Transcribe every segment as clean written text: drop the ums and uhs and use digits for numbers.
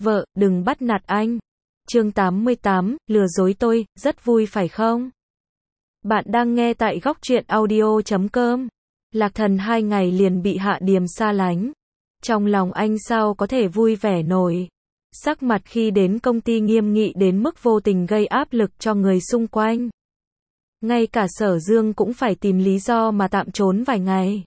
Vợ, đừng bắt nạt anh. Chương 88, lừa dối tôi, rất vui phải không? Bạn đang nghe tại góc truyện audio.com. Lạc Thần 2 ngày liền bị Hạ Điềm xa lánh. Trong lòng anh sao có thể vui vẻ nổi. Sắc mặt khi đến công ty nghiêm nghị đến mức vô tình gây áp lực cho người xung quanh. Ngay cả Sở Dương cũng phải tìm lý do mà tạm trốn vài ngày.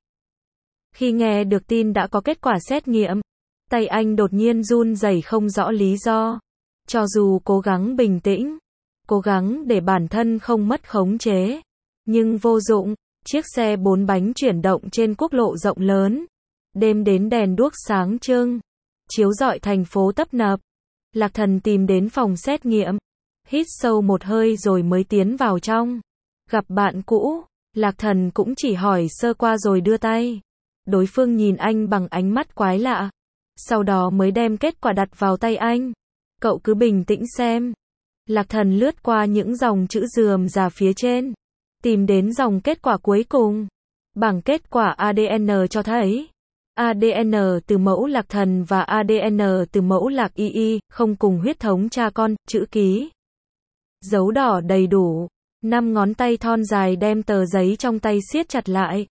Khi nghe được tin đã có kết quả xét nghiệm, tay anh đột nhiên run rẩy không rõ lý do. Cho dù cố gắng bình tĩnh, cố gắng để bản thân không mất khống chế, nhưng vô dụng. Chiếc xe 4 bánh chuyển động trên quốc lộ rộng lớn. Đêm đến đèn đuốc sáng trưng, chiếu rọi thành phố tấp nập. Lạc Thần tìm đến phòng xét nghiệm, hít sâu một hơi rồi mới tiến vào trong. Gặp bạn cũ, Lạc Thần cũng chỉ hỏi sơ qua rồi đưa tay. Đối phương nhìn anh bằng ánh mắt quái lạ, sau đó mới đem kết quả đặt vào tay anh. Cậu cứ bình tĩnh xem. Lạc Thần lướt qua những dòng chữ rườm rà phía trên, tìm đến dòng kết quả cuối cùng. Bảng kết quả ADN cho thấy ADN từ mẫu Lạc Thần và ADN từ mẫu Lạc Y Y không cùng huyết thống cha con, chữ ký dấu đỏ đầy đủ. 5 ngón tay thon dài đem tờ giấy trong tay siết chặt lại.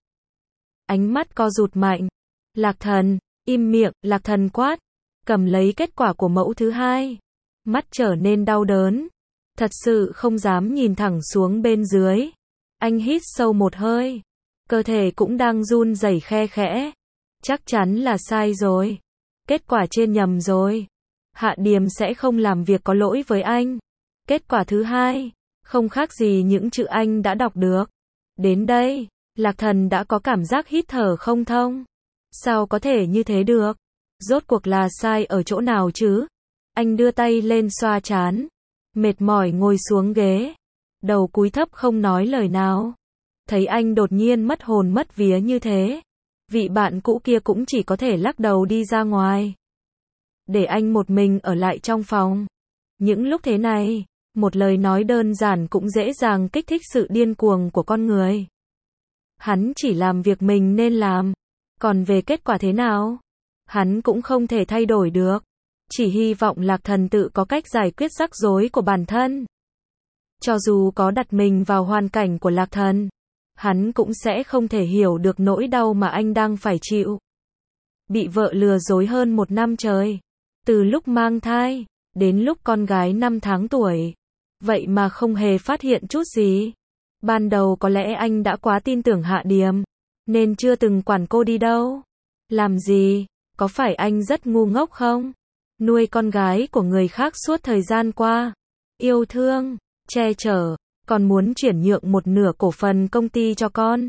Ánh mắt co rụt mạnh. Lạc Thần, im miệng, Lạc Thần quát. Cầm lấy kết quả của mẫu thứ hai. Mắt trở nên đau đớn. Thật sự không dám nhìn thẳng xuống bên dưới. Anh hít sâu một hơi. Cơ thể cũng đang run rẩy khe khẽ. Chắc chắn là sai rồi. Kết quả trên nhầm rồi. Hạ Điềm sẽ không làm việc có lỗi với anh. Kết quả thứ hai, không khác gì những chữ anh đã đọc được. Đến đây, Lạc Thần đã có cảm giác hít thở không thông. Sao có thể như thế được? Rốt cuộc là sai ở chỗ nào chứ? Anh đưa tay lên xoa trán. Mệt mỏi ngồi xuống ghế. Đầu cúi thấp không nói lời nào. Thấy anh đột nhiên mất hồn mất vía như thế. Vị bạn cũ kia cũng chỉ có thể lắc đầu đi ra ngoài. Để anh một mình ở lại trong phòng. Những lúc thế này, một lời nói đơn giản cũng dễ dàng kích thích sự điên cuồng của con người. Hắn chỉ làm việc mình nên làm. Còn về kết quả thế nào? Hắn cũng không thể thay đổi được. Chỉ hy vọng Lạc Thần tự có cách giải quyết rắc rối của bản thân. Cho dù có đặt mình vào hoàn cảnh của Lạc Thần, hắn cũng sẽ không thể hiểu được nỗi đau mà anh đang phải chịu. Bị vợ lừa dối hơn 1 năm trời. Từ lúc mang thai, đến lúc con gái 5 tháng tuổi. Vậy mà không hề phát hiện chút gì. Ban đầu có lẽ anh đã quá tin tưởng Hạ Điềm, nên chưa từng quản cô đi đâu. Làm gì? Có phải anh rất ngu ngốc không? Nuôi con gái của người khác suốt thời gian qua. Yêu thương, che chở, còn muốn chuyển nhượng 1/2 cổ phần công ty cho con.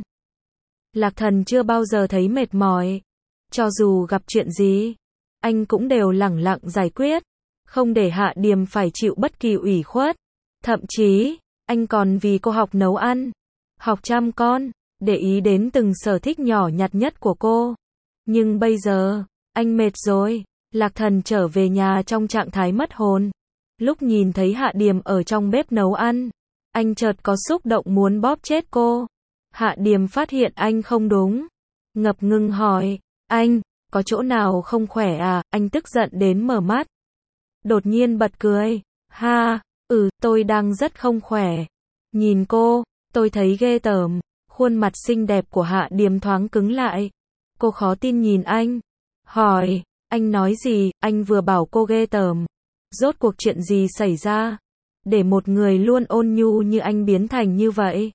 Lạc Thần chưa bao giờ thấy mệt mỏi. Cho dù gặp chuyện gì, anh cũng đều lẳng lặng giải quyết. Không để Hạ Điềm phải chịu bất kỳ ủy khuất. Thậm chí, anh còn vì cô học nấu ăn, học chăm con, để ý đến từng sở thích nhỏ nhặt nhất của cô. Nhưng bây giờ, anh mệt rồi. Lạc Thần trở về nhà trong trạng thái mất hồn. Lúc nhìn thấy Hạ Điềm ở trong bếp nấu ăn, anh chợt có xúc động muốn bóp chết cô. Hạ Điềm phát hiện anh không đúng. Ngập ngừng hỏi, anh, có chỗ nào không khỏe à? Anh tức giận đến mở mắt. Đột nhiên bật cười. Ha, tôi đang rất không khỏe. Nhìn cô, tôi thấy ghê tởm. Khuôn mặt xinh đẹp của Hạ Điềm thoáng cứng lại. Cô khó tin nhìn anh. Hỏi, anh nói gì? Anh vừa bảo cô ghê tởm. Rốt cuộc chuyện gì xảy ra? Để một người luôn ôn nhu như anh biến thành như vậy.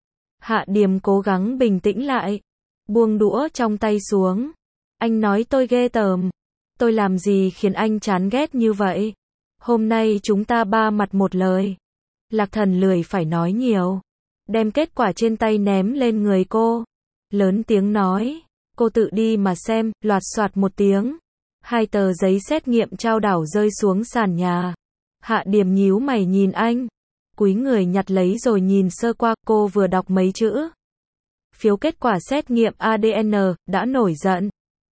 Hạ Điềm cố gắng bình tĩnh lại. Buông đũa trong tay xuống. Anh nói tôi ghê tởm. Tôi làm gì khiến anh chán ghét như vậy? Hôm nay chúng ta ba mặt một lời. Lạc Thần lười phải nói nhiều. Đem kết quả trên tay ném lên người cô. Lớn tiếng nói. Cô tự đi mà xem. Loạt soạt một tiếng. 2 tờ giấy xét nghiệm trao đảo rơi xuống sàn nhà. Hạ Điềm nhíu mày nhìn anh. Cúi người nhặt lấy rồi nhìn sơ qua. Cô vừa đọc mấy chữ. Phiếu kết quả xét nghiệm ADN, đã nổi giận.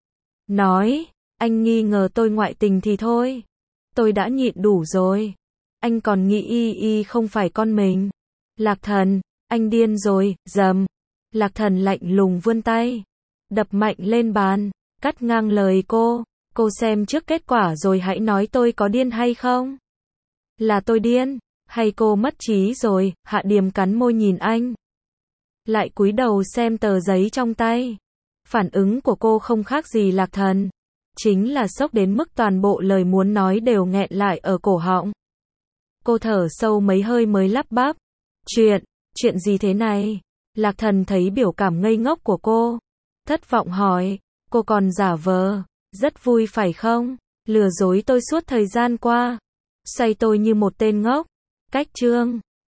Nói, anh nghi ngờ tôi ngoại tình thì thôi. Tôi đã nhịn đủ rồi. Anh còn nghĩ Y Y không phải con mình. Lạc Thần, anh điên rồi, dầm. Lạc Thần lạnh lùng vươn tay. Đập mạnh lên bàn, cắt ngang lời cô. Cô xem trước kết quả rồi hãy nói tôi có điên hay không? Là tôi điên? Hay cô mất trí rồi? Hạ Điềm cắn môi nhìn anh. Lại cúi đầu xem tờ giấy trong tay. Phản ứng của cô không khác gì Lạc Thần. Chính là sốc đến mức toàn bộ lời muốn nói đều nghẹn lại ở cổ họng. Cô thở sâu mấy hơi mới lắp bắp. Chuyện gì thế này? Lạc Thần thấy biểu cảm ngây ngốc của cô. Thất vọng hỏi, cô còn giả vờ. Rất vui phải không? Lừa dối tôi suốt thời gian qua. Xoay tôi như một tên ngốc. Cách chương